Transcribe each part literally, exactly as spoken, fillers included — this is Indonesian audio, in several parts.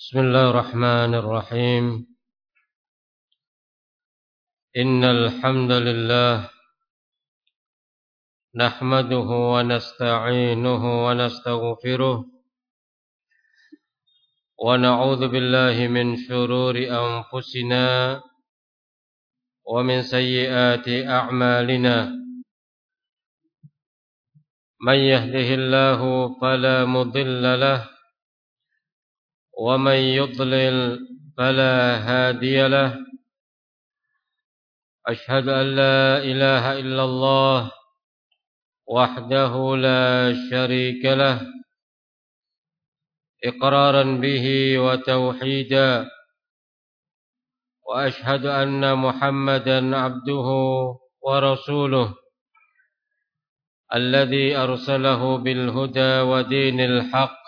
بسم الله الرحمن الرحيم إن الحمد لله نحمده ونستعينه ونستغفره ونعوذ بالله من شرور أنفسنا ومن سيئات أعمالنا من يهده الله فلا مضل له ومن يضلل فلا هادي له أشهد أن لا إله إلا الله وحده لا شريك له إقرارا به وتوحيدا وأشهد أن محمدا عبده ورسوله الذي أرسله بالهدى ودين الحق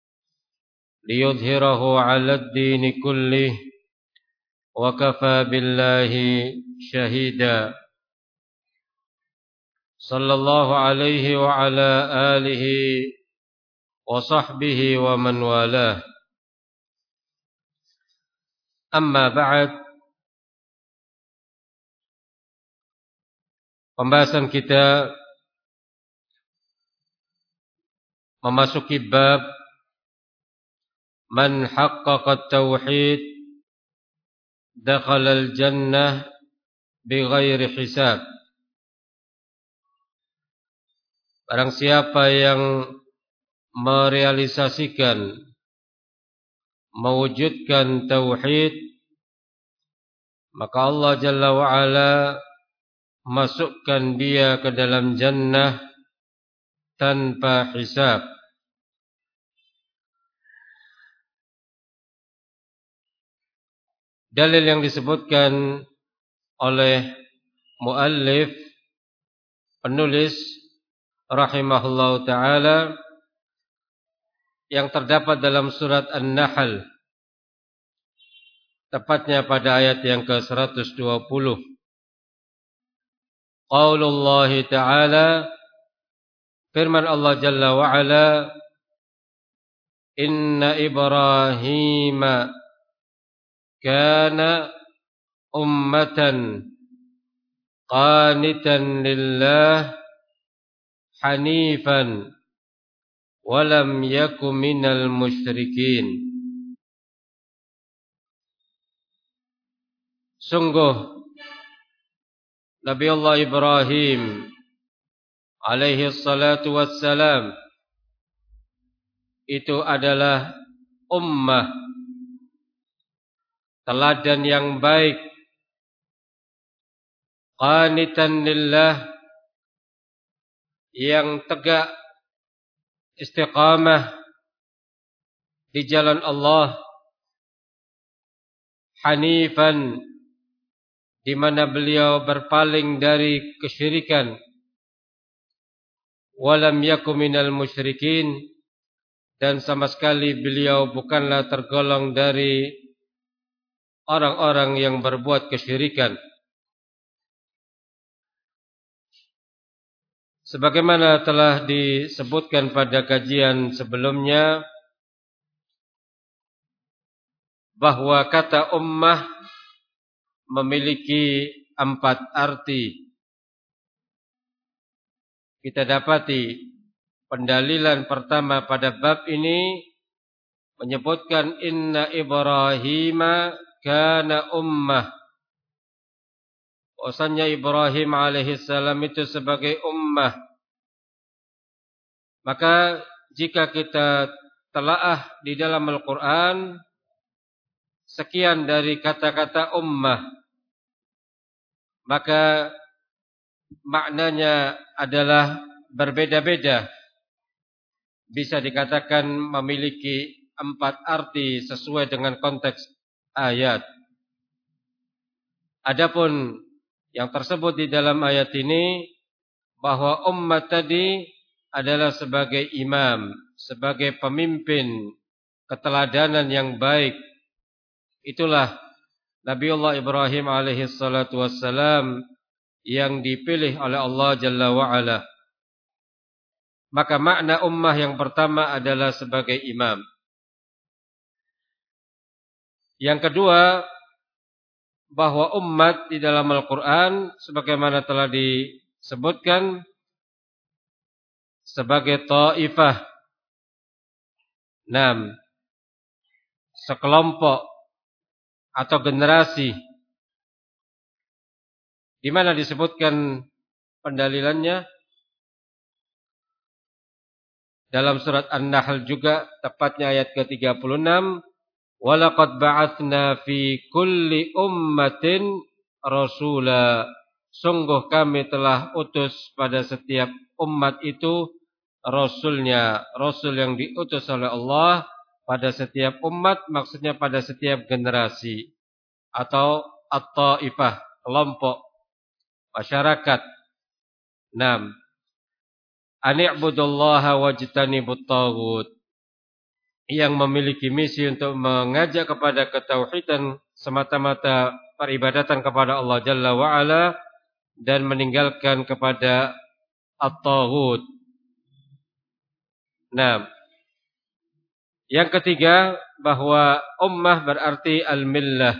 ليظهره على الدين كله وكفى بالله شهيدا صلى الله عليه وعلى آله وصحبه ومن والاه أما بعد. Pembahasan kita memasuki bab Man haqqaqa at-tauhid dakhala al-jannah bighairi hisab. Barang siapa yang merealisasikan, mewujudkan tauhid, maka Allah Jalla wa'ala masukkan dia ke dalam jannah tanpa hisab. Dalil yang disebutkan oleh muallif penulis rahimahullah ta'ala yang terdapat dalam surat An-Nahl, tepatnya pada ayat yang ke seratus dua puluh. Qaulullah ta'ala, firman Allah Jalla wa'ala, Inna Ibrahima kana ummatan qanitan lillah hanifan walam yaku minal musyrikin. Sungguh Nabi Allah Ibrahim alaihi salatu wassalam itu adalah ummah, teladan yang baik, qanitan lillah, yang tegak istiqamah di jalan Allah, hanifan, di mana beliau berpaling dari kesyirikan, walam yaku minal musyrikin, dan sama sekali beliau bukanlah tergolong dari orang-orang yang berbuat kesyirikan. Sebagaimana telah disebutkan pada kajian sebelumnya, bahwa kata ummah memiliki empat arti. Kita dapati pendalilan pertama pada bab ini menyebutkan Inna Ibrahima kana ummah. Bahwasanya Ibrahim alaihissalam itu sebagai ummah. Maka jika kita telaah di dalam Al-Quran, sekian dari kata-kata ummah, maka maknanya adalah berbeda-beda. Bisa dikatakan memiliki empat arti sesuai dengan konteks ayat. Adapun yang tersebut di dalam ayat ini, bahwa umat tadi adalah sebagai imam, sebagai pemimpin, keteladanan yang baik. Itulah Nabiullah Ibrahim alaihi salatu wassalam yang dipilih oleh Allah Jalla wa'ala. Maka makna ummah yang pertama adalah sebagai imam. Yang kedua, bahwa umat di dalam Al-Quran sebagaimana telah disebutkan sebagai ta'ifah. Enam, sekelompok atau generasi. Di mana disebutkan pendalilannya? Dalam surat An-Nahl juga, tepatnya ayat ke tiga puluh enam. Walaqad ba'atsna fi kulli ummatin rasula. Sungguh kami telah utus pada setiap umat itu rasulnya. Rasul yang diutus oleh Allah pada setiap umat, maksudnya pada setiap generasi. Atau at-ta'ifah, kelompok, masyarakat. Enam. Ani'budullaha wajtanibut taghut. Yang memiliki misi untuk mengajak kepada ketauhidan semata-mata peribadatan kepada Allah Jalla wa'ala dan meninggalkan kepada at-taghut. Nah, yang ketiga, bahwa ummah berarti al-millah.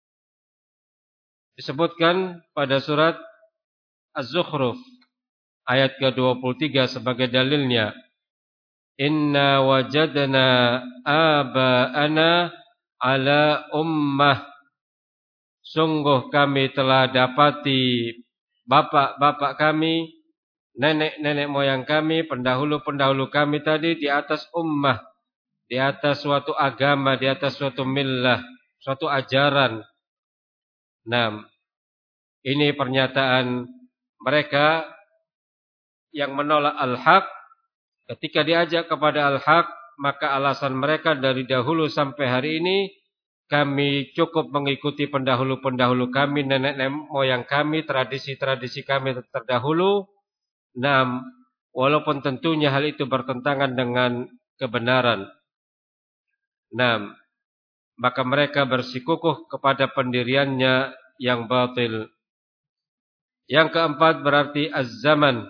Disebutkan pada surat Az-Zukhruf ayat ke dua puluh tiga sebagai dalilnya. Inna wajadna aba'ana ala ummah. Sungguh kami telah dapati bapak-bapak kami, nenek-nenek moyang kami, pendahulu-pendahulu kami tadi di atas ummah, di atas suatu agama, di atas suatu millah, suatu ajaran. Nah, ini pernyataan mereka yang menolak al-haq. Ketika diajak kepada al-haq, maka alasan mereka dari dahulu sampai hari ini, kami cukup mengikuti pendahulu-pendahulu kami, nenek-nenek moyang kami, tradisi-tradisi kami terdahulu. Nah, walaupun tentunya hal itu bertentangan dengan kebenaran. Nah, maka mereka bersikukuh kepada pendiriannya yang batil. Yang keempat berarti az-zaman,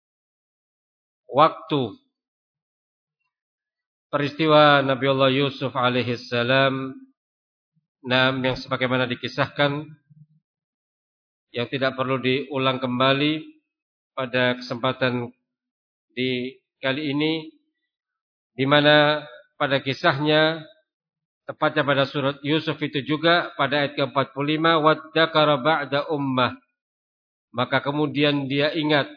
waktu. Peristiwa Nabiullah Yusuf alaihissalam, nah, yang sebagaimana dikisahkan, yang tidak perlu diulang kembali pada kesempatan di kali ini, di mana pada kisahnya, tepatnya pada surat Yusuf itu juga pada ayat ke empat puluh lima, waddakara ba'da ummah. Maka kemudian dia ingat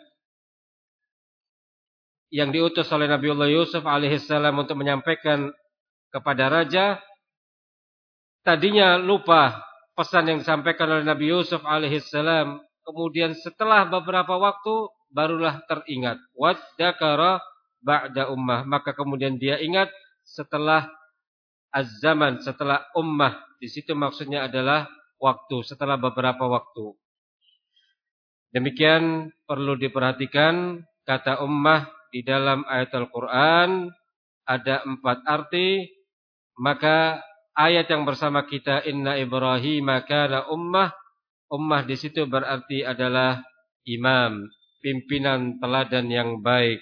yang diutus oleh Nabiullah Yusuf alaihissalam untuk menyampaikan kepada raja. Tadinya lupa pesan yang disampaikan oleh Nabi Yusuf alaihissalam. Kemudian setelah beberapa waktu barulah teringat. Waddakara ba'da ummah. Maka kemudian dia ingat setelah az-zaman, setelah ummah. Di situ maksudnya adalah waktu, setelah beberapa waktu. Demikian perlu diperhatikan kata ummah di dalam ayat Al-Quran ada empat arti. Maka ayat yang bersama kita, Inna Ibrahim kana ummah. Ummah di situ berarti adalah imam, pimpinan teladan yang baik.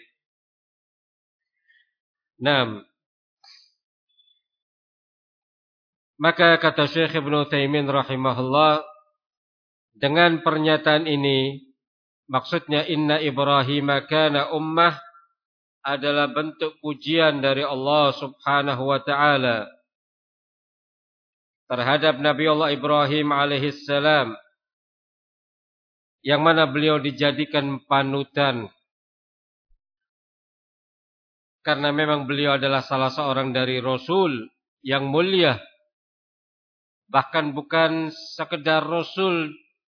Naam. Maka kata Syekh Ibnu Taimin rahimahullah, dengan pernyataan ini, maksudnya Inna Ibrahim kana ummah adalah bentuk pujian dari Allah subhanahu wa ta'ala terhadap Nabi Allah Ibrahim alaihissalam, yang mana beliau dijadikan panutan. Karena memang beliau adalah salah seorang dari Rasul yang mulia. Bahkan bukan sekedar Rasul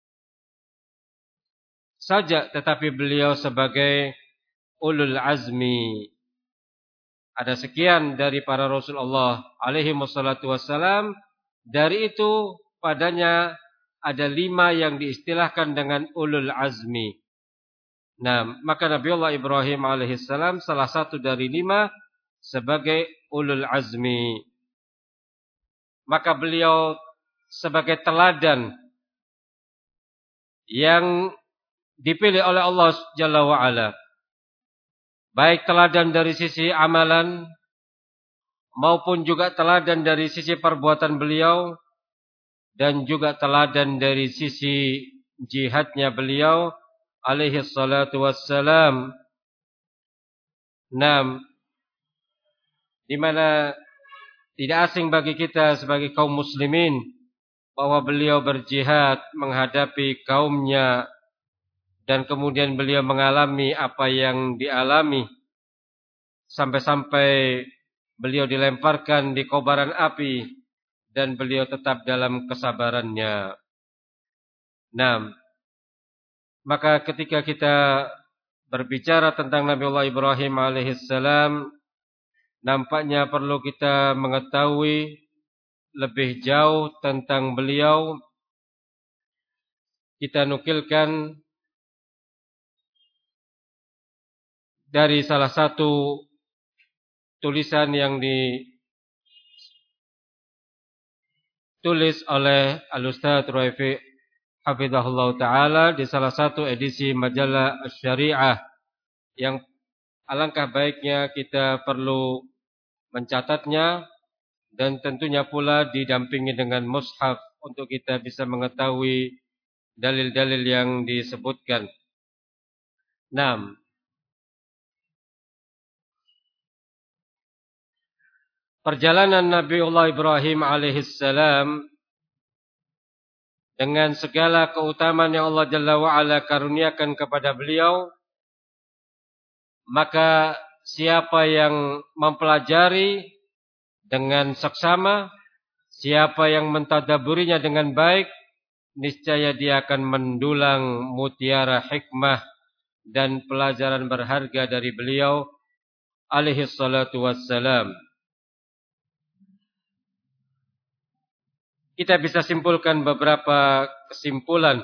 saja, tetapi beliau sebagai ulul azmi. Ada sekian dari para Rasul Allah alaihi wassalatu wassalam. Dari itu padanya ada lima yang diistilahkan dengan ulul azmi. Nah, maka Nabiullah Ibrahim alaihissalam salah satu dari lima sebagai ulul azmi. Maka beliau sebagai teladan yang dipilih oleh Allah Jalla wa'ala. Baik teladan dari sisi amalan maupun juga teladan dari sisi perbuatan beliau dan juga teladan dari sisi jihadnya beliau alaihi salatu wassalam. Nam, di mana tidak asing bagi kita sebagai kaum muslimin bahwa beliau berjihad menghadapi kaumnya dan kemudian beliau mengalami apa yang dialami sampai-sampai beliau dilemparkan di kobaran api dan beliau tetap dalam kesabarannya. Nah, maka ketika kita berbicara tentang Nabi Allah Ibrahim alaihissalam, nampaknya perlu kita mengetahui lebih jauh tentang beliau. Kita nukilkan dari salah satu tulisan yang ditulis oleh Al-Ustadz Raifi hafizahullah ta'ala di salah satu edisi majalah Asy-Syariah, yang alangkah baiknya kita perlu mencatatnya dan tentunya pula didampingi dengan mushaf untuk kita bisa mengetahui dalil-dalil yang disebutkan. Naam. Perjalanan Nabiullah Ibrahim alaihissalam dengan segala keutamaan yang Allah Jalla wa'ala karuniakan kepada beliau, maka siapa yang mempelajari dengan seksama, siapa yang mentadaburinya dengan baik, niscaya dia akan mendulang mutiara hikmah dan pelajaran berharga dari beliau alaihi salatu wassalam. Kita bisa simpulkan beberapa kesimpulan.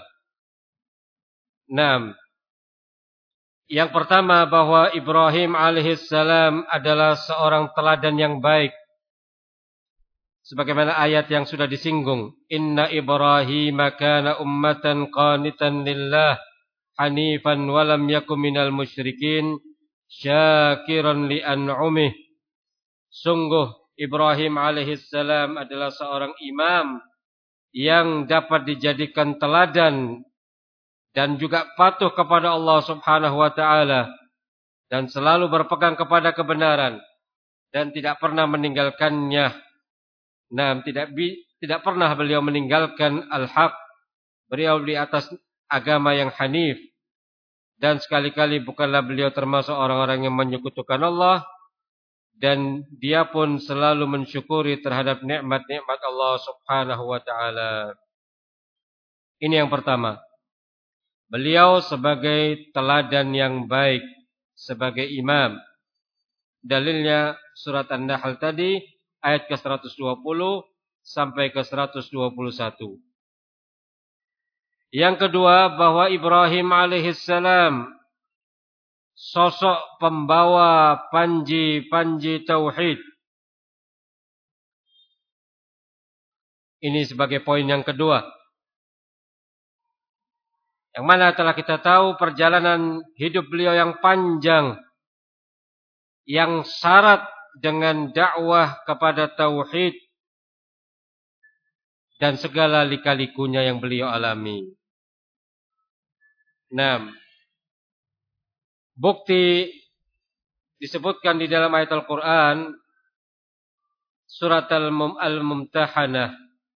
Nah, yang pertama bahwa Ibrahim alaihissalam adalah seorang teladan yang baik. Sebagaimana ayat yang sudah disinggung, Inna Ibrahim kana ummatan qanitan lillah hanifan walam yakum minal musyrikin syakiran li an'umih. Sungguh Ibrahim alaihissalam adalah seorang imam yang dapat dijadikan teladan dan juga patuh kepada Allah Subhanahu wa taala dan selalu berpegang kepada kebenaran dan tidak pernah meninggalkannya. Nah, tidak bi, tidak pernah beliau meninggalkan al-haq. Beliau di atas agama yang hanif dan sekali-kali bukanlah beliau termasuk orang-orang yang menyekutukan Allah. Dan dia pun selalu mensyukuri terhadap nikmat-nikmat Allah Subhanahu wa taala. Ini yang pertama. Beliau sebagai teladan yang baik, sebagai imam. Dalilnya surat An-Nahl tadi ayat ke seratus dua puluh sampai ke seratus dua puluh satu. Yang kedua, bahwa Ibrahim alaihissalam sosok pembawa panji-panji tauhid. Ini sebagai poin yang kedua. Yang mana telah kita tahu perjalanan hidup beliau yang panjang, yang syarat dengan dakwah kepada tauhid dan segala lika-likunya yang beliau alami. Nah, bukti disebutkan di dalam ayat Al-Quran surat Al-Mumtahanah.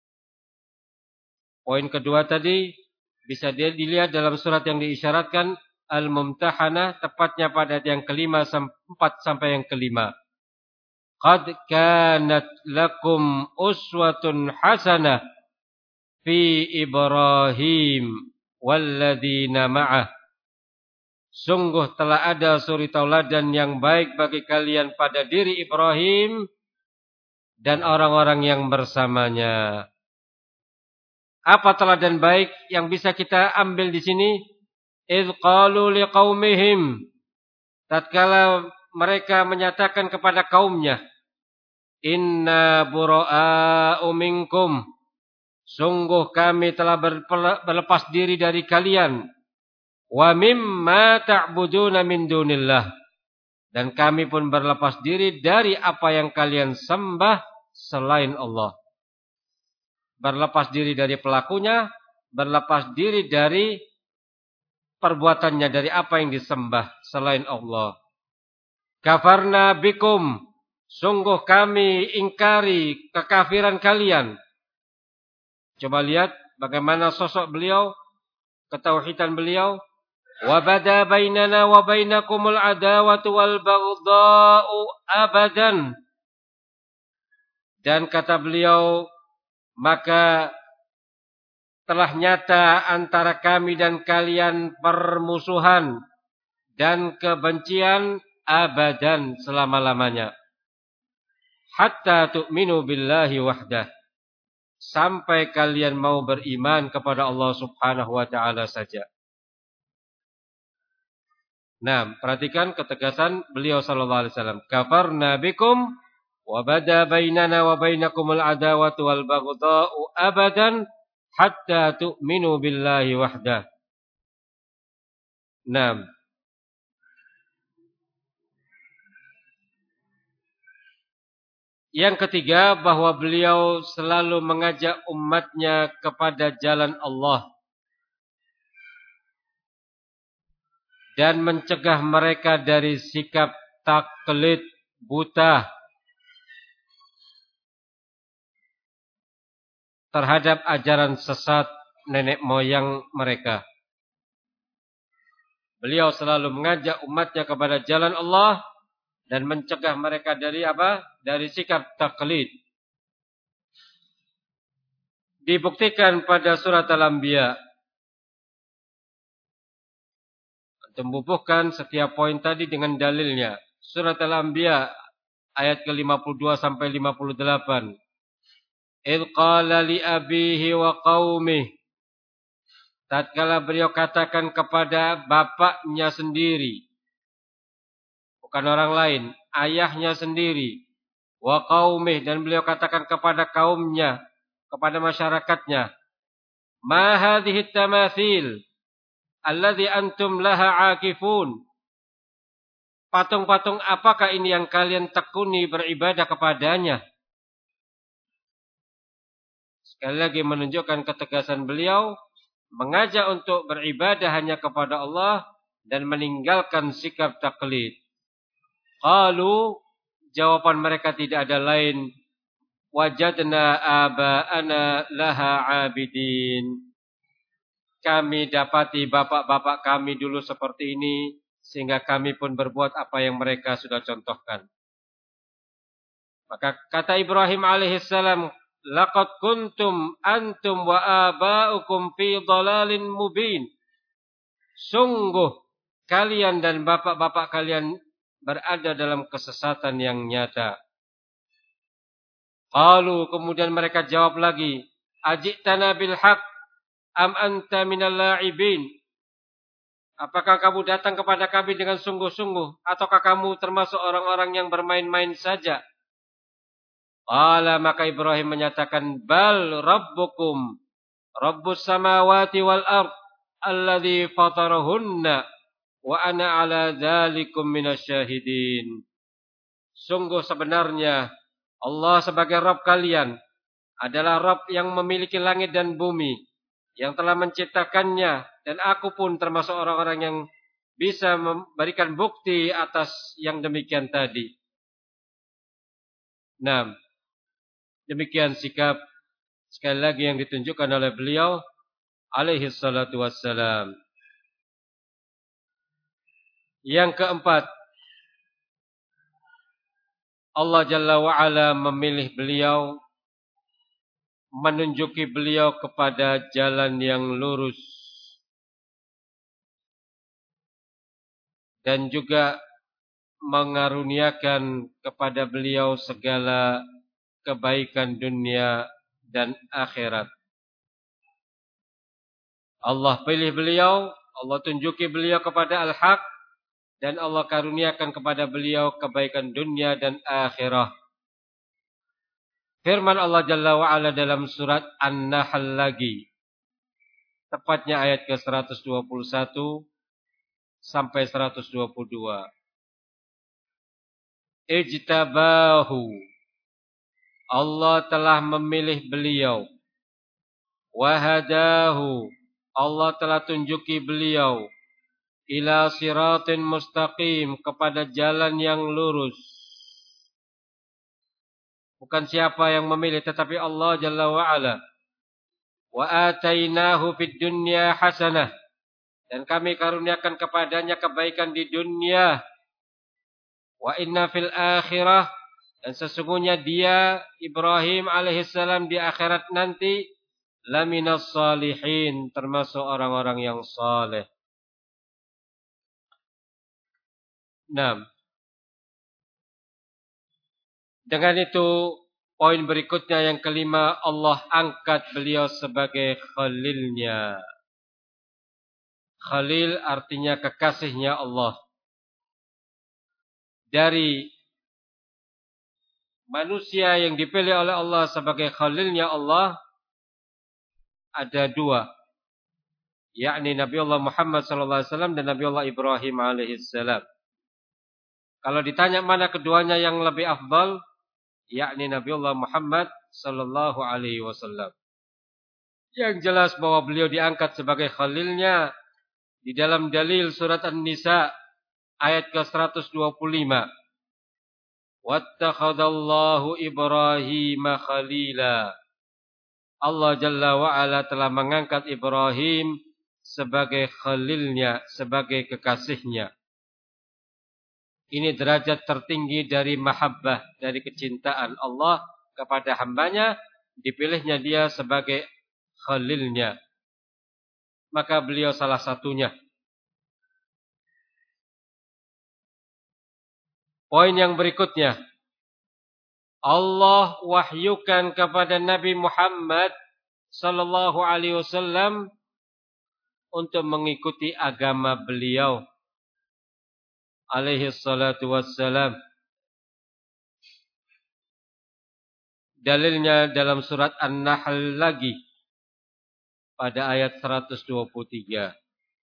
Poin kedua tadi bisa dilihat dalam surat yang diisyaratkan Al-Mumtahanah, tepatnya pada ayat yang kelima empat sampai yang kelima. Qad kanat lakum uswatun hasanah fi Ibrahim walladzina ma'ah. Sungguh telah ada suri tauladan yang baik bagi kalian pada diri Ibrahim dan orang-orang yang bersamanya. Apa teladan baik yang bisa kita ambil di sini? Idz qalu liqaumihim, tatkala mereka menyatakan kepada kaumnya, Inna bura'a'u minkum, sungguh kami telah berlepas diri dari kalian. Wa mimma ta'buduna min dunillah, Dan kami pun berlepas diri dari apa yang kalian sembah selain Allah. Berlepas diri dari pelakunya, berlepas diri dari perbuatannya, dari apa yang disembah selain Allah. Kafarna bikum, sungguh kami ingkari kekafiran kalian. Coba lihat bagaimana sosok beliau, ketauhidan beliau. وَبَدَا بَيْنَنَا وَبَيْنَكُمُ الْعَدَاوَةُ وَالْبَغْضَاءُ أَبَدًا. Dan kata beliau, maka telah nyata antara kami dan kalian permusuhan dan kebencian abadan, selama-lamanya. Hatta tu'minu billahi wahdah. Sampai kalian mau beriman kepada Allah Subhanahu wa taala saja. Nah, perhatikan ketegasan beliau sallallahu alaihi wasallam. Kafarna bikum wa bada bainana wa bainakumul adawatu wal baghdha'u abadan hatta tu'minu billahi wahdah. Nah, yang ketiga, bahwa beliau selalu mengajak umatnya kepada jalan Allah dan mencegah mereka dari sikap taklid buta terhadap ajaran sesat nenek moyang mereka. Beliau selalu mengajak umatnya kepada jalan Allah dan mencegah mereka dari apa? Dari sikap taklid. Dibuktikan pada surat Al-Anbiya. Membubuhkan setiap poin tadi dengan dalilnya. Surat Al-Anbiya ayat ke lima puluh dua sampai lima puluh delapan. Idh qala li abihi wa qaumih. Tatkala beliau katakan kepada bapaknya sendiri, bukan orang lain, ayahnya sendiri, wa qaumih, dan beliau katakan kepada kaumnya, kepada masyarakatnya, ma hadhihi tamathil alladhi antum laha akifun. Patung-patung apakah ini yang kalian tekuni beribadah kepadanya? Sekali lagi menunjukkan ketegasan beliau, mengajak untuk beribadah hanya kepada Allah dan meninggalkan sikap taklid. Qalu, jawaban mereka tidak ada lain, wajadna aba'ana laha abidin. Kami dapati bapak-bapak kami dulu seperti ini, sehingga kami pun berbuat apa yang mereka sudah contohkan. Maka kata Ibrahim alaihissalam, laqad kuntum antum wa aba'ukum fi dhalalin mubin. Sungguh kalian dan bapak-bapak kalian berada dalam kesesatan yang nyata. Qalu, kemudian mereka jawab lagi, ajitana bil haqq am anta minal la'ibin. Apakah kamu datang kepada kami dengan sungguh-sungguh, ataukah kamu termasuk orang-orang yang bermain-main saja? Qala, maka Ibrahim menyatakan, bal rabbukum rabbus samawati wal ard alladhi fatarahunna wa ana ala dzalikum minasyahidin. Sungguh sebenarnya Allah sebagai Rabb kalian adalah Rabb yang memiliki langit dan bumi, yang telah menciptakannya, dan aku pun termasuk orang-orang yang bisa memberikan bukti atas yang demikian tadi. Nah, demikian sikap sekali lagi yang ditunjukkan oleh beliau alaihi salatu wassalam. Yang keempat, Allah Jalla wa'ala memilih beliau, menunjuki beliau kepada jalan yang lurus, dan juga mengaruniakan kepada beliau segala kebaikan dunia dan akhirat. Allah pilih beliau, Allah tunjuki beliau kepada al-haq, dan Allah karuniakan kepada beliau kebaikan dunia dan akhirah. Firman Allah Jalla wa'ala dalam surat An-Nahl lagi, tepatnya ayat ke seratus dua puluh satu sampai seratus dua puluh dua. ijtabahu, Allah telah memilih beliau. Wahadahu, Allah telah tunjuki beliau. Ila siratin mustaqim, kepada jalan yang lurus. Bukan siapa yang memilih, tetapi Allah Jalla wa'ala. Wa atainahu fid dunya hasanah, dan kami karuniakan kepadanya kebaikan di dunia. Wa inna fil akhirah, dan sesungguhnya dia Ibrahim alaihissalam di akhirat nanti laminas salihin, termasuk orang-orang yang saleh. Nah, dengan itu poin berikutnya yang kelima, Allah angkat beliau sebagai khalilnya. Khalil artinya kekasihnya Allah. Dari manusia yang dipilih oleh Allah sebagai khalilnya Allah ada dua, yakni Nabi Allah Muhammad sallallahu alaihi wasallam dan Nabi Allah Ibrahim alaihissalam. Kalau ditanya mana keduanya yang lebih afdal, yakni Nabi Allah Muhammad sallallahu alaihi wasallam. Yang jelas bahwa beliau diangkat sebagai khalilnya di dalam dalil surat An-Nisa ayat ke seratus dua puluh lima. Wattakhadallahu Ibrahim khalila. Allah Jalla wa'ala telah mengangkat Ibrahim sebagai khalilnya, sebagai kekasihnya. Ini derajat tertinggi dari mahabbah, dari kecintaan Allah kepada hambanya, dipilihnya dia sebagai khalilnya. Maka beliau salah satunya. Poin yang berikutnya, Allah wahyukan kepada Nabi Muhammad sallallahu alaihi wasallam untuk mengikuti agama beliau alaihi salatu wassalam. Dalilnya dalam surat An-Nahl lagi pada ayat seratus dua puluh tiga.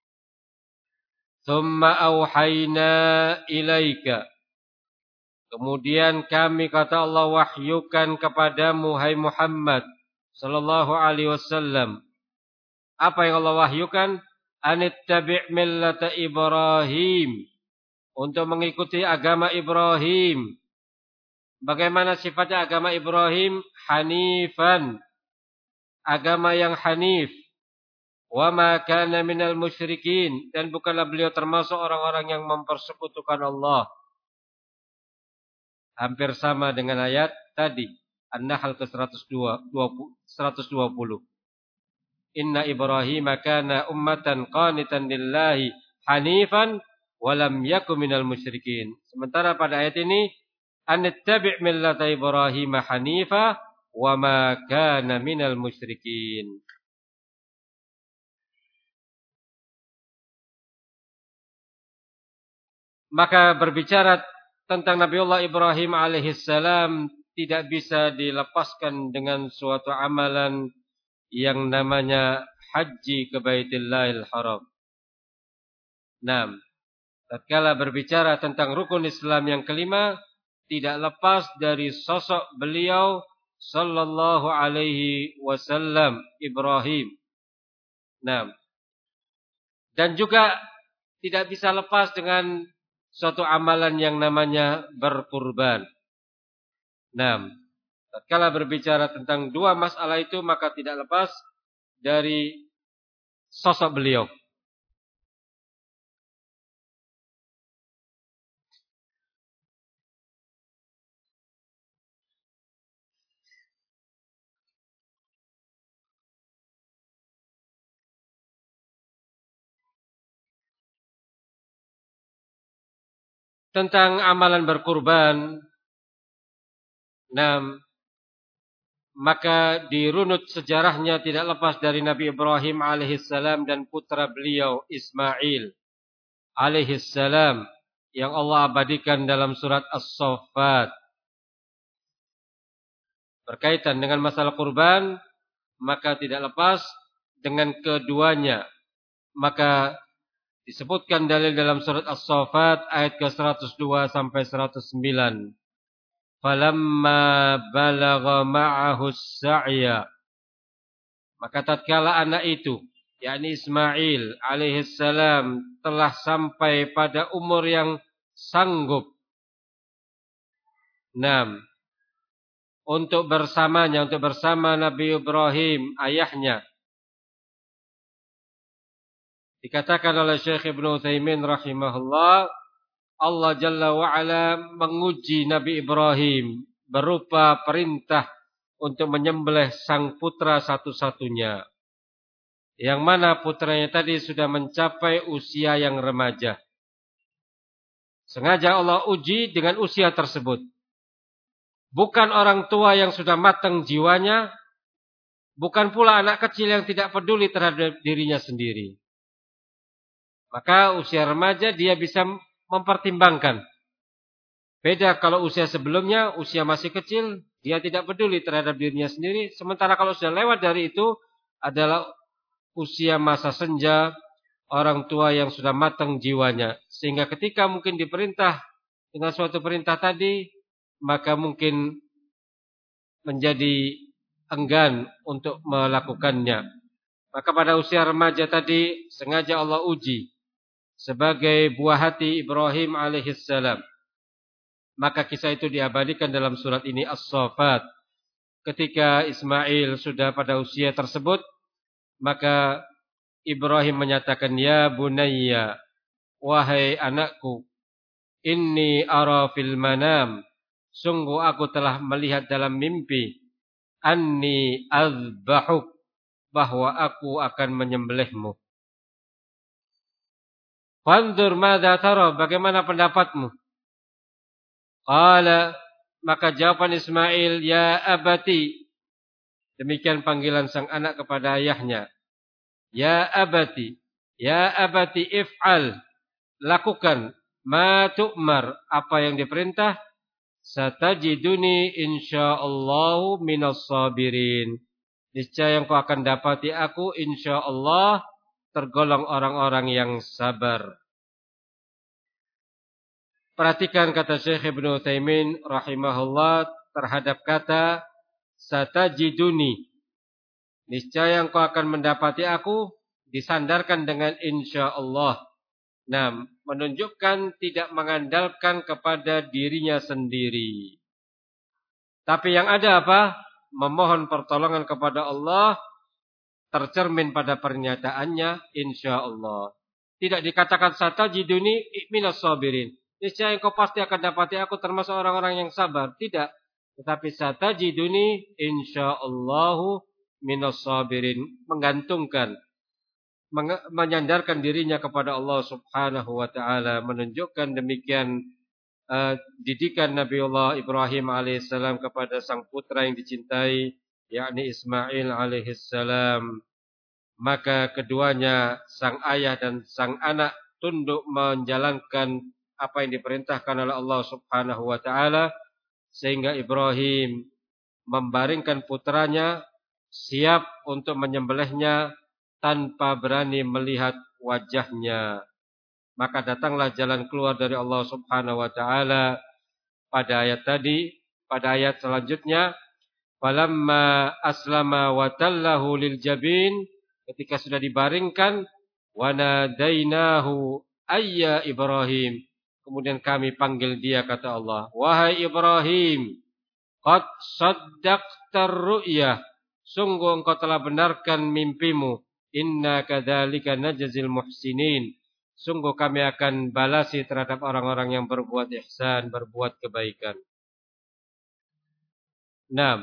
Tsumma auhayna ilaika, kemudian kami, kata Allah, wahyukan kepadamu hai Muhammad sallallahu alaihi wasallam. Apa yang Allah wahyukan? Anittabi' millata Ibrahim, untuk mengikuti agama Ibrahim. Bagaimana sifatnya agama Ibrahim? Hanifan, agama yang hanif. Wa ma kana minal musyrikin, dan bukanlah beliau termasuk orang-orang yang mempersekutukan Allah. Hampir sama dengan ayat tadi, An-Nahl ke seratus dua puluh. Inna Ibrahim kana ummatan qanitan lillahi hanifan walam yakum minal musyrikin. Sementara pada ayat ini, anittabi' millata Ibrahim hanifa wa ma kana minal musyrikin. Maka berbicara tentang Nabiullah Ibrahim alaihissalam tidak bisa dilepaskan dengan suatu amalan yang namanya haji ke Baitullahil Haram. Nah, tatkala berbicara tentang rukun Islam yang kelima, tidak lepas dari sosok beliau sallallahu alaihi wasallam Ibrahim. Nah, dan juga tidak bisa lepas dengan suatu amalan yang namanya berkurban. Nah, tatkala berbicara tentang dua masalah itu, maka tidak lepas dari sosok beliau. Tentang amalan berkurban, nah, maka dirunut sejarahnya tidak lepas dari Nabi Ibrahim alaihissalam dan putra beliau Ismail alaihissalam yang Allah abadikan dalam surat As-Saffat. Berkaitan dengan masalah kurban, maka tidak lepas dengan keduanya. Maka Disebutkan dalil dalam surat As-Saffat ayat ke seratus dua sampai seratus sembilan. Falamma balagha ma'ahu as-sa'ya, maka tatkala anak itu, yakni Ismail alaihissalam, telah sampai pada umur yang sanggup, enam, untuk bersamanya, untuk bersama Nabi Ibrahim ayahnya. Dikatakan oleh Syekh Ibnu Utsaimin rahimahullah, Allah Jalla wa'ala menguji Nabi Ibrahim berupa perintah untuk menyembelih sang putra satu-satunya, yang mana putranya tadi sudah mencapai usia yang remaja. Sengaja Allah uji dengan usia tersebut. Bukan orang tua yang sudah matang jiwanya, bukan pula anak kecil yang tidak peduli terhadap dirinya sendiri. Maka usia remaja dia bisa mempertimbangkan. Beda kalau usia sebelumnya, usia masih kecil, dia tidak peduli terhadap dirinya sendiri. Sementara kalau sudah lewat dari itu adalah usia masa senja, orang tua yang sudah matang jiwanya. Sehingga ketika mungkin diperintah dengan suatu perintah tadi, maka mungkin menjadi enggan untuk melakukannya. Maka pada usia remaja tadi sengaja Allah uji sebagai buah hati Ibrahim alaihissalam. Maka kisah itu diabadikan dalam surat ini As-Saffat. Ketika Ismail sudah pada usia tersebut, maka Ibrahim menyatakan, ya bunayya, wahai anakku, inni ara fil manam, sungguh aku telah melihat dalam mimpi, anni azbahuk, bahwa aku akan menyembelihmu. Fanzur madza tara, bagaimana pendapatmu? Qala, maka jawaban Ismail, ya abati. Demikian panggilan sang anak kepada ayahnya. Ya abati, ya abati if'al, lakukan ma tu'mar, apa yang diperintah. Satajiduni insyaallah minas sabirin. Niscaya engkau akan dapati aku insyaallah tergolong orang-orang yang sabar. Perhatikan kata Syekh Ibnu Utsaimin rahimahullah terhadap kata satajiduni. Niscaya engkau akan mendapati aku, disandarkan dengan insyaallah. Nah, menunjukkan tidak mengandalkan kepada dirinya sendiri. Tapi yang ada apa? Memohon pertolongan kepada Allah, tercermin pada pernyataannya insyaallah. Tidak dikatakan satajiduni minas sabirin. Niscaya engkau pasti akan dapati aku termasuk orang-orang yang sabar. Tidak. Tetapi satajiduni insyaallahu minas sabirin. Menggantungkan, menyandarkan dirinya kepada Allah subhanahu wa ta'ala. Menunjukkan demikian uh, didikan Nabiullah Ibrahim alaihissalam kepada sang putra yang dicintai, yakni Ismail alaihissalam. Maka keduanya, sang ayah dan sang anak, tunduk menjalankan apa yang diperintahkan oleh Allah subhanahu wa ta'ala. Sehingga Ibrahim membaringkan putranya, siap untuk menyembelihnya tanpa berani melihat wajahnya. Maka datanglah jalan keluar dari Allah subhanahu wa ta'ala pada ayat tadi. Pada ayat selanjutnya, falamma aslama wa tallahu lil jabin, ketika sudah dibaringkan, wa nadainahu ayya Ibrahim, kemudian kami panggil dia, kata Allah, wahai Ibrahim, qad saddaqtar ru'yah, sungguh engkau telah benarkan mimpimu. Inna kadzalika najzil muhsinin, sungguh kami akan balasi terhadap orang-orang yang berbuat ihsan, berbuat kebaikan. Nah,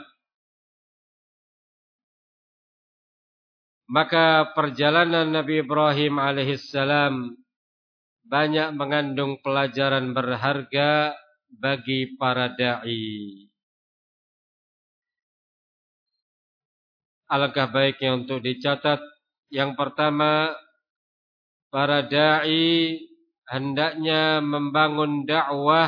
maka perjalanan Nabi Ibrahim alaihissalam banyak mengandung pelajaran berharga bagi para da'i. Alangkah baiknya untuk dicatat. Yang pertama, para da'i hendaknya membangun dakwah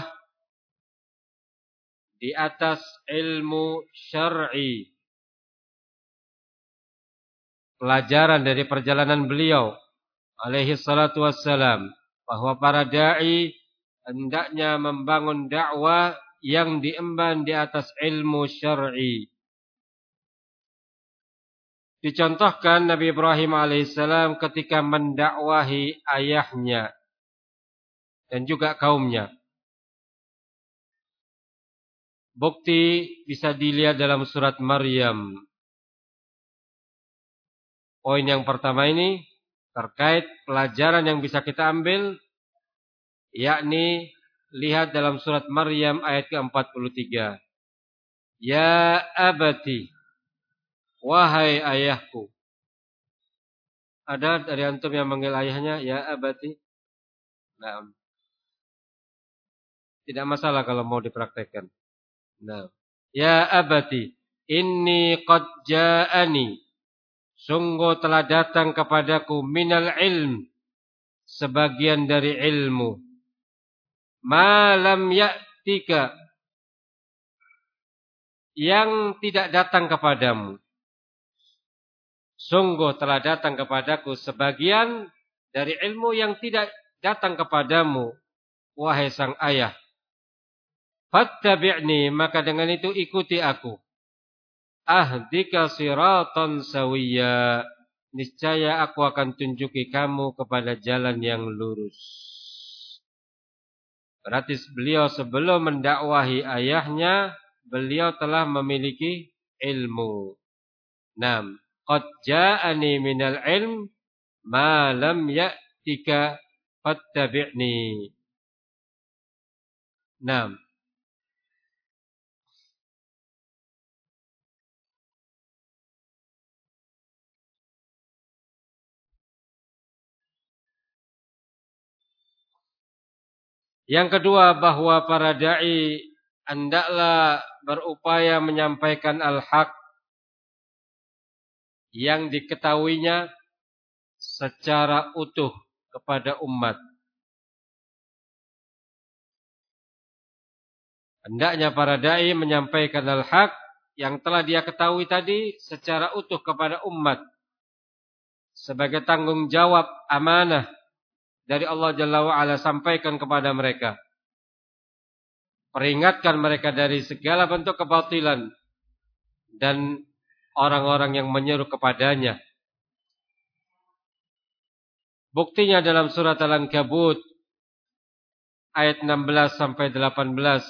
di atas ilmu syar'i. Pelajaran dari perjalanan beliau alaihi salatu wassalam, bahwa para dai hendaknya membangun dakwah yang diemban di atas ilmu syar'i. Dicontohkan Nabi Ibrahim alaihissalam ketika mendakwahi ayahnya dan juga kaumnya. Bukti bisa dilihat dalam surat Maryam. Poin yang pertama ini terkait pelajaran yang bisa kita ambil, yakni lihat dalam surat Maryam ayat ke empat puluh tiga. Ya abati, wahai ayahku. Ada dari antum yang manggil ayahnya ya abati? Nah, tidak masalah kalau mau dipraktekkan. Nah, ya abati, inni qad ja'ani, sungguh telah datang kepadaku minal ilm, sebagian dari ilmu, ma lam ya'tika, yang tidak datang kepadamu. Sungguh telah datang kepadaku sebagian dari ilmu yang tidak datang kepadamu, wahai sang ayah. Fattabi'ni, maka dengan itu ikuti aku. Ahdika siratan sawiyya, niscaya aku akan tunjuki kamu kepada jalan yang lurus. Berarti beliau sebelum mendakwahi ayahnya, beliau telah memiliki ilmu. Naam, qad ja'ani minal ilm ma lam ya'tika fattabi'ni. Naam. Yang kedua, bahwa para dai hendaklah berupaya menyampaikan al-haq yang diketahuinya secara utuh kepada umat. Hendaknya para dai menyampaikan al-haq yang telah dia ketahui tadi secara utuh kepada umat, sebagai tanggung jawab amanah dari Allah Jalla wa'ala, sampaikan kepada mereka. Peringatkan mereka dari segala bentuk kebatilan dan orang-orang yang menyeru kepadanya. Buktinya dalam surat Al-Ankabut ayat enam belas sampai delapan belas.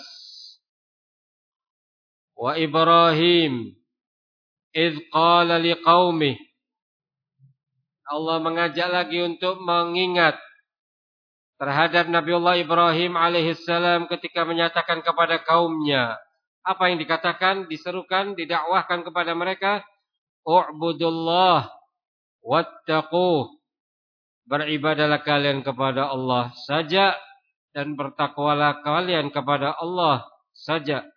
Wa Ibrahim idh qala liqaumih. Allah mengajak lagi untuk mengingat terhadap Nabiullah Ibrahim alaihissalam ketika menyatakan kepada kaumnya. Apa yang dikatakan, diserukan, didakwahkan kepada mereka? U'budullah wattaquh. Beribadalah kalian kepada Allah saja dan bertakwalah kalian kepada Allah saja.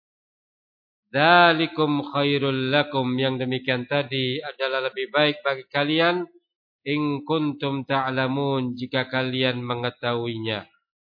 Dzalikum khairul lakum, yang demikian tadi adalah lebih baik bagi kalian, in kuntum ta'lamun, jika kalian mengetahuinya.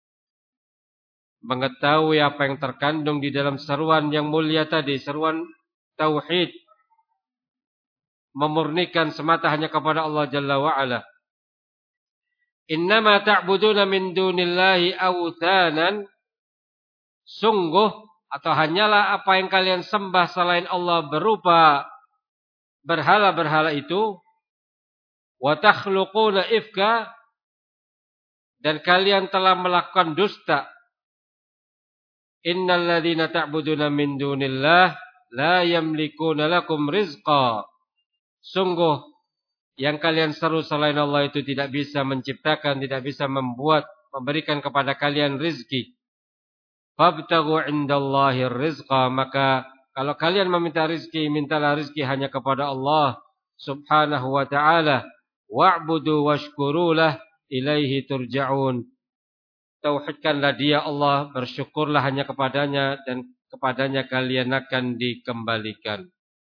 Mengetahui apa yang terkandung di dalam seruan yang mulia tadi, seruan tauhid, memurnikan semata hanya kepada Allah Jalla wa'ala. Innama ta'buduna min dunillahi awthanan, sungguh atau hanyalah apa yang kalian sembah selain Allah berupa berhala-berhala itu, wa takhluquna ifka, dan kalian telah melakukan dusta. Innal ladzina ta'buduna min dunillah la yamlikuna lakum rizqa. Sungguh yang kalian seru selain Allah itu tidak bisa menciptakan, tidak bisa membuat, memberikan kepada kalian rizki. Fabtaghu 'indallahi rizqa, maka kalau kalian meminta rizki, mintalah rizki hanya kepada Allah Subhanahu wa ta'ala. Wa'budu washkurulah ilaihi turja'un. Tauhidkanlah dia Allah, bersyukurlah hanya kepadanya, dan kepadanya kalian akan dikembalikan.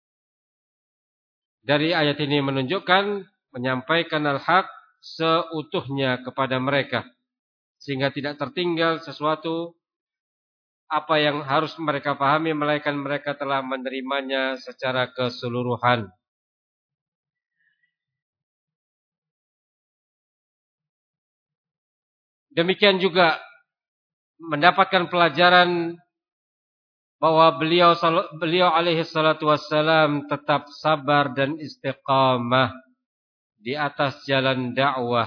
Dari ayat ini menunjukkan menyampaikan al-haq seutuhnya kepada mereka, sehingga tidak tertinggal sesuatu apa yang harus mereka pahami, melainkan mereka telah menerimanya secara keseluruhan. Demikian juga mendapatkan pelajaran bahwa beliau beliau alaihi salatu wassalam tetap sabar dan istiqamah di atas jalan dakwah.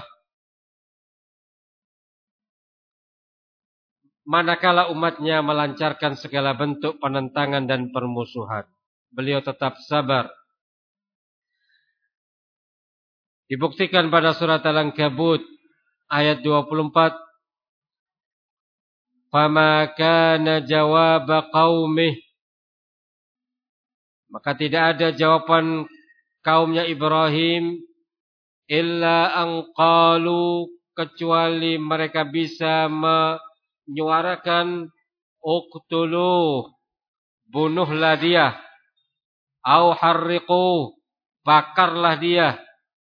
Manakala umatnya melancarkan segala bentuk penentangan dan permusuhan, beliau tetap sabar. Dibuktikan pada surat Al-Ankabut ayat dua puluh empat, "Fama kana jawab qaumih", maka tidak ada jawaban kaumnya Ibrahim, illa an qalu, kecuali mereka bisa menyuarakan, uqtuluh, bunuhlah dia, au harriqu, bakarlah dia.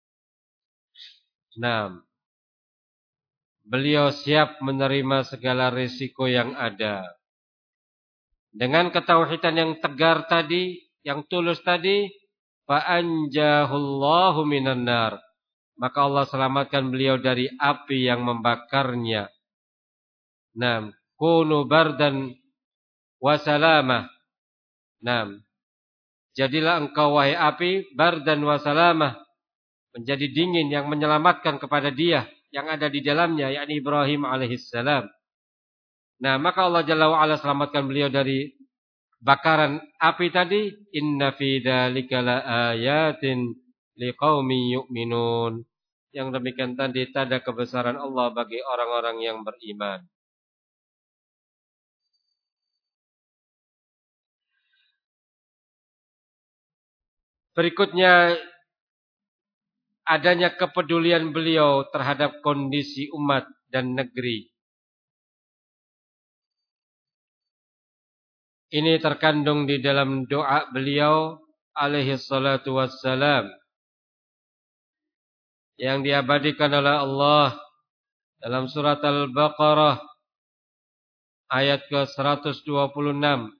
Nah, beliau siap menerima segala risiko yang ada. Dengan ketauhidan yang tegar tadi, yang tulus tadi, fa'anjahullahu minan nar, maka Allah selamatkan beliau dari api yang membakarnya. Nah, kunu bardan wa salamah. Nah, jadilah engkau wahai api bardan wa salamah, menjadi dingin yang menyelamatkan kepada dia yang ada di dalamnya, yakni Ibrahim alaihissalam. Nah, maka Allah Jalla wa Ala selamatkan beliau dari bakaran api tadi. Inna fi dzalika laayatin liqaumin yu'minun. Yang demikian tadi tanda kebesaran Allah bagi orang-orang yang beriman. Berikutnya, adanya kepedulian beliau terhadap kondisi umat dan negeri. Ini terkandung di dalam doa beliau alaihi salatu wassalam, yang diabadikan oleh Allah dalam surat Al-Baqarah ayat ke seratus dua puluh enam.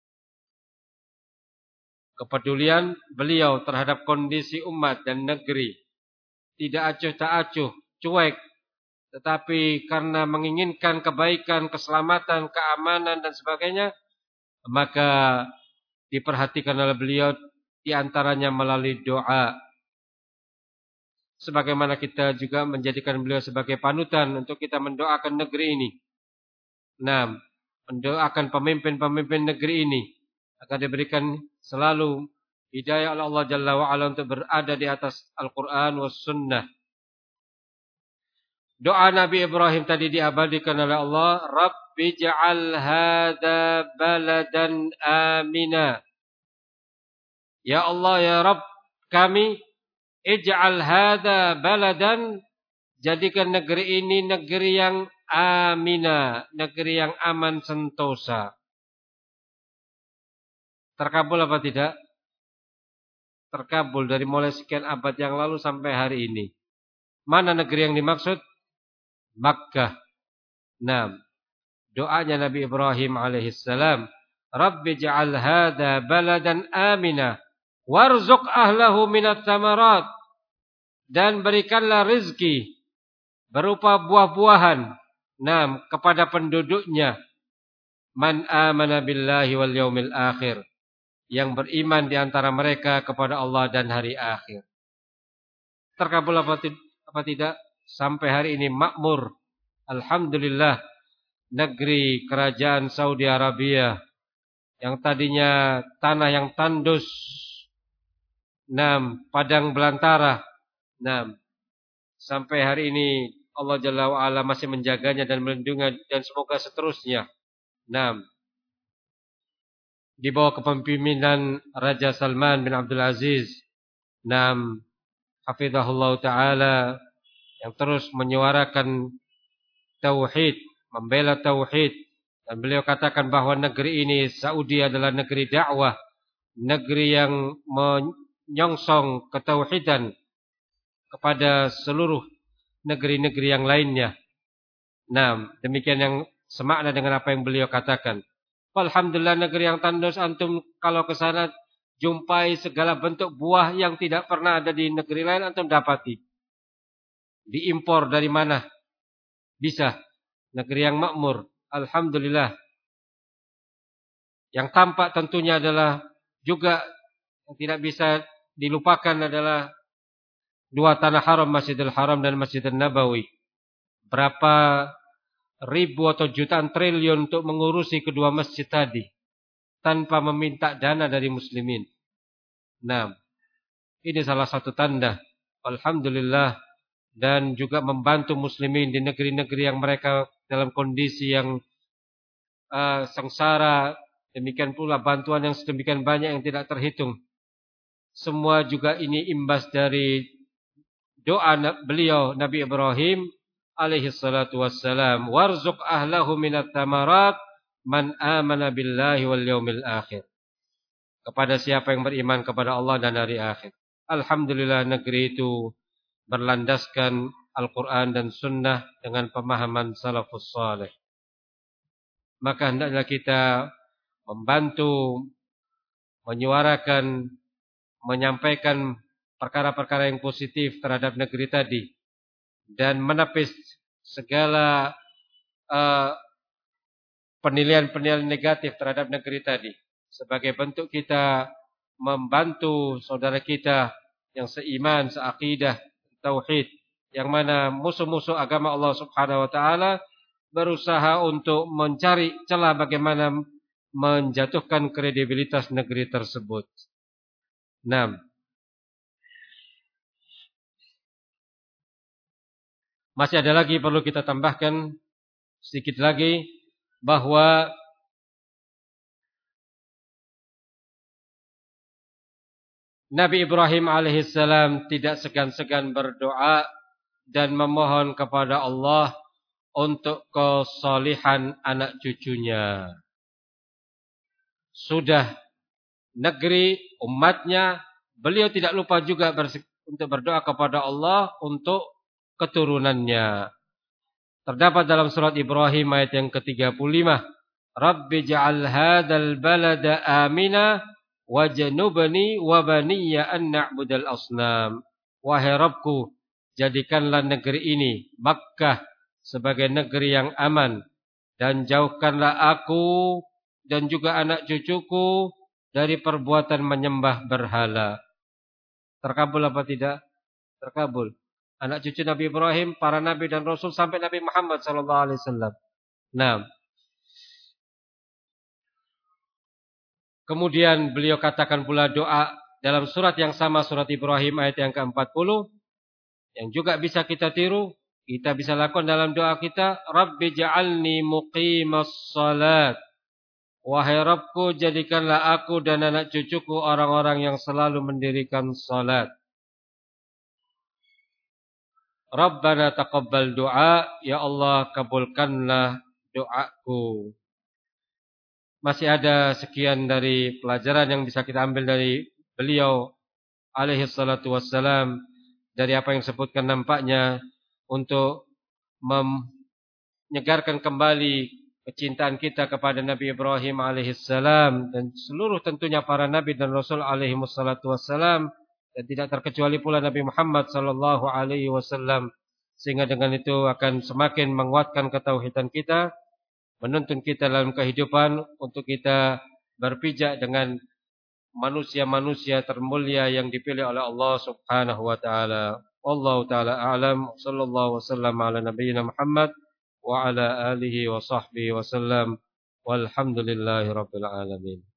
Kepedulian beliau terhadap kondisi umat dan negeri. Tidak acuh tak acuh, cuek, tetapi karena menginginkan kebaikan, keselamatan, keamanan dan sebagainya, maka diperhatikan oleh beliau di antaranya melalui doa. Sebagaimana kita juga menjadikan beliau sebagai panutan untuk kita mendoakan negeri ini. Nah, mendoakan pemimpin-pemimpin negeri ini agar diberikan selalu hidayah oleh Allah Jalla wa'ala untuk berada di atas Al-Quran was Sunnah. Doa Nabi Ibrahim tadi diabadikan oleh Allah, Rabbi ja'al hadha baladan amina. Ya Allah, ya Rabb kami, ij'al hadha baladan, jadikan negeri ini negeri yang amina, negeri yang aman sentosa. Terkabul apa tidak? Terkabul dari mulai sekian abad yang lalu sampai hari ini. Mana negeri yang dimaksud? Makkah. Nah, doanya Nabi Ibrahim alaihissalam, Rabbi ja'al hadha baladan amina warzuq ahlahu minat tamarat, dan berikanlah rizki berupa buah-buahan, nah, kepada penduduknya, man amana billahi wal yaumil akhir, yang beriman di antara mereka kepada Allah dan hari akhir. Terkabul apa, apa tidak? Sampai hari ini makmur, alhamdulillah, negeri kerajaan Saudi Arabia yang tadinya tanah yang tandus, nam, padang belantara, nam, sampai hari ini Allah Jalla wa'ala masih menjaganya dan melindungi, dan semoga seterusnya. Nam, di bawah kepemimpinan Raja Salman bin Abdul Aziz, nam, hafizahullah ta'ala, yang terus menyuarakan tauhid, membela tauhid. Dan beliau katakan bahwa negeri ini, Saudi, adalah negeri dakwah, negeri yang menyongsong ketauhidan kepada seluruh negeri-negeri yang lainnya. Nah, demikian yang semakna dengan apa yang beliau katakan. Alhamdulillah, negeri yang tandus, antum kalau ke sana jumpai segala bentuk buah yang tidak pernah ada di negeri lain, antum dapati. Diimpor dari mana? Bisa. negeri yang makmur. Alhamdulillah. Yang tampak tentunya adalah juga yang tidak bisa dilupakan adalah dua tanah haram, Masjidil Haram dan Masjidil Nabawi. Berapa ribu atau jutaan triliun untuk mengurusi kedua masjid tadi tanpa meminta dana dari muslimin. Nah, ini salah satu tanda alhamdulillah, dan juga membantu muslimin di negeri-negeri yang mereka dalam kondisi yang uh, sengsara. Demikian pula bantuan yang sedemikian banyak yang tidak terhitung. Semua juga ini imbas dari doa beliau Nabi Ibrahim alaihi salatu wassalam, warzuq ahlahu minat tamarat man amana billahi wal yaumil akhir. Kepada siapa yang beriman kepada Allah dan hari akhir. Alhamdulillah, negeri itu berlandaskan Al-Quran dan Sunnah dengan pemahaman salafus salih. Maka hendaklah kita membantu, menyuarakan, menyampaikan perkara-perkara yang positif terhadap negeri tadi, dan menepis segala uh, penilaian-penilaian negatif terhadap negeri tadi, sebagai bentuk kita membantu saudara kita yang seiman, seakidah, tauhid, yang mana musuh-musuh agama Allah Subhanahu wa taala berusaha untuk mencari celah bagaimana menjatuhkan kredibilitas negeri tersebut. Nah, masih ada lagi perlu kita tambahkan sedikit lagi, bahwa Nabi Ibrahim alaihissalam tidak segan-segan berdoa dan memohon kepada Allah untuk kesalihan anak cucunya. Sudah negeri, umatnya, beliau tidak lupa juga untuk berdoa kepada Allah untuk keturunannya. Terdapat dalam surat Ibrahim ayat yang ke tiga puluh lima, Rabbi ja'al hadzal balada amina wajnubni wa baniya an na'budal asnam. Wahai Rabbku, jadikanlah negeri ini, Makkah, sebagai negeri yang aman, dan jauhkanlah aku dan juga anak cucuku dari perbuatan menyembah berhala. Terkabul apa tidak? Terkabul. Anak cucu Nabi Ibrahim, para nabi dan rasul, sampai Nabi Muhammad sallallahu alaihi wasallam. Nah, kemudian beliau katakan pula doa dalam surat yang sama, surat Ibrahim ayat yang ke empat puluh, yang juga bisa kita tiru, kita bisa lakukan dalam doa kita, Rabbi ja'alni muqimas salat. Wahai Rabbku, jadikanlah aku dan anak cucuku orang-orang yang selalu mendirikan salat. Rabbana taqabbal doa, ya Allah kabulkanlah doaku. Masih ada sekian dari pelajaran yang bisa kita ambil dari beliau alaihi salatu wassalam, dari apa yang disebutkan nampaknya untuk menyegarkan kembali kecintaan kita kepada Nabi Ibrahim alaihi salam dan seluruh tentunya para nabi dan rasul alaihi wassalatu wassalam, dan tidak terkecuali pula Nabi Muhammad sallallahu alaihi wasallam, sehingga dengan itu akan semakin menguatkan ketauhidan kita, menuntun kita dalam kehidupan untuk kita berpijak dengan manusia-manusia termulia yang dipilih oleh Allah Subhanahu wa taala. Wallahu taala a'lam. Sallallahu wasallam ala nabiyyina Muhammad wa ala alihi wa sahbihi wasallam. Walhamdulillahi rabbil alamin.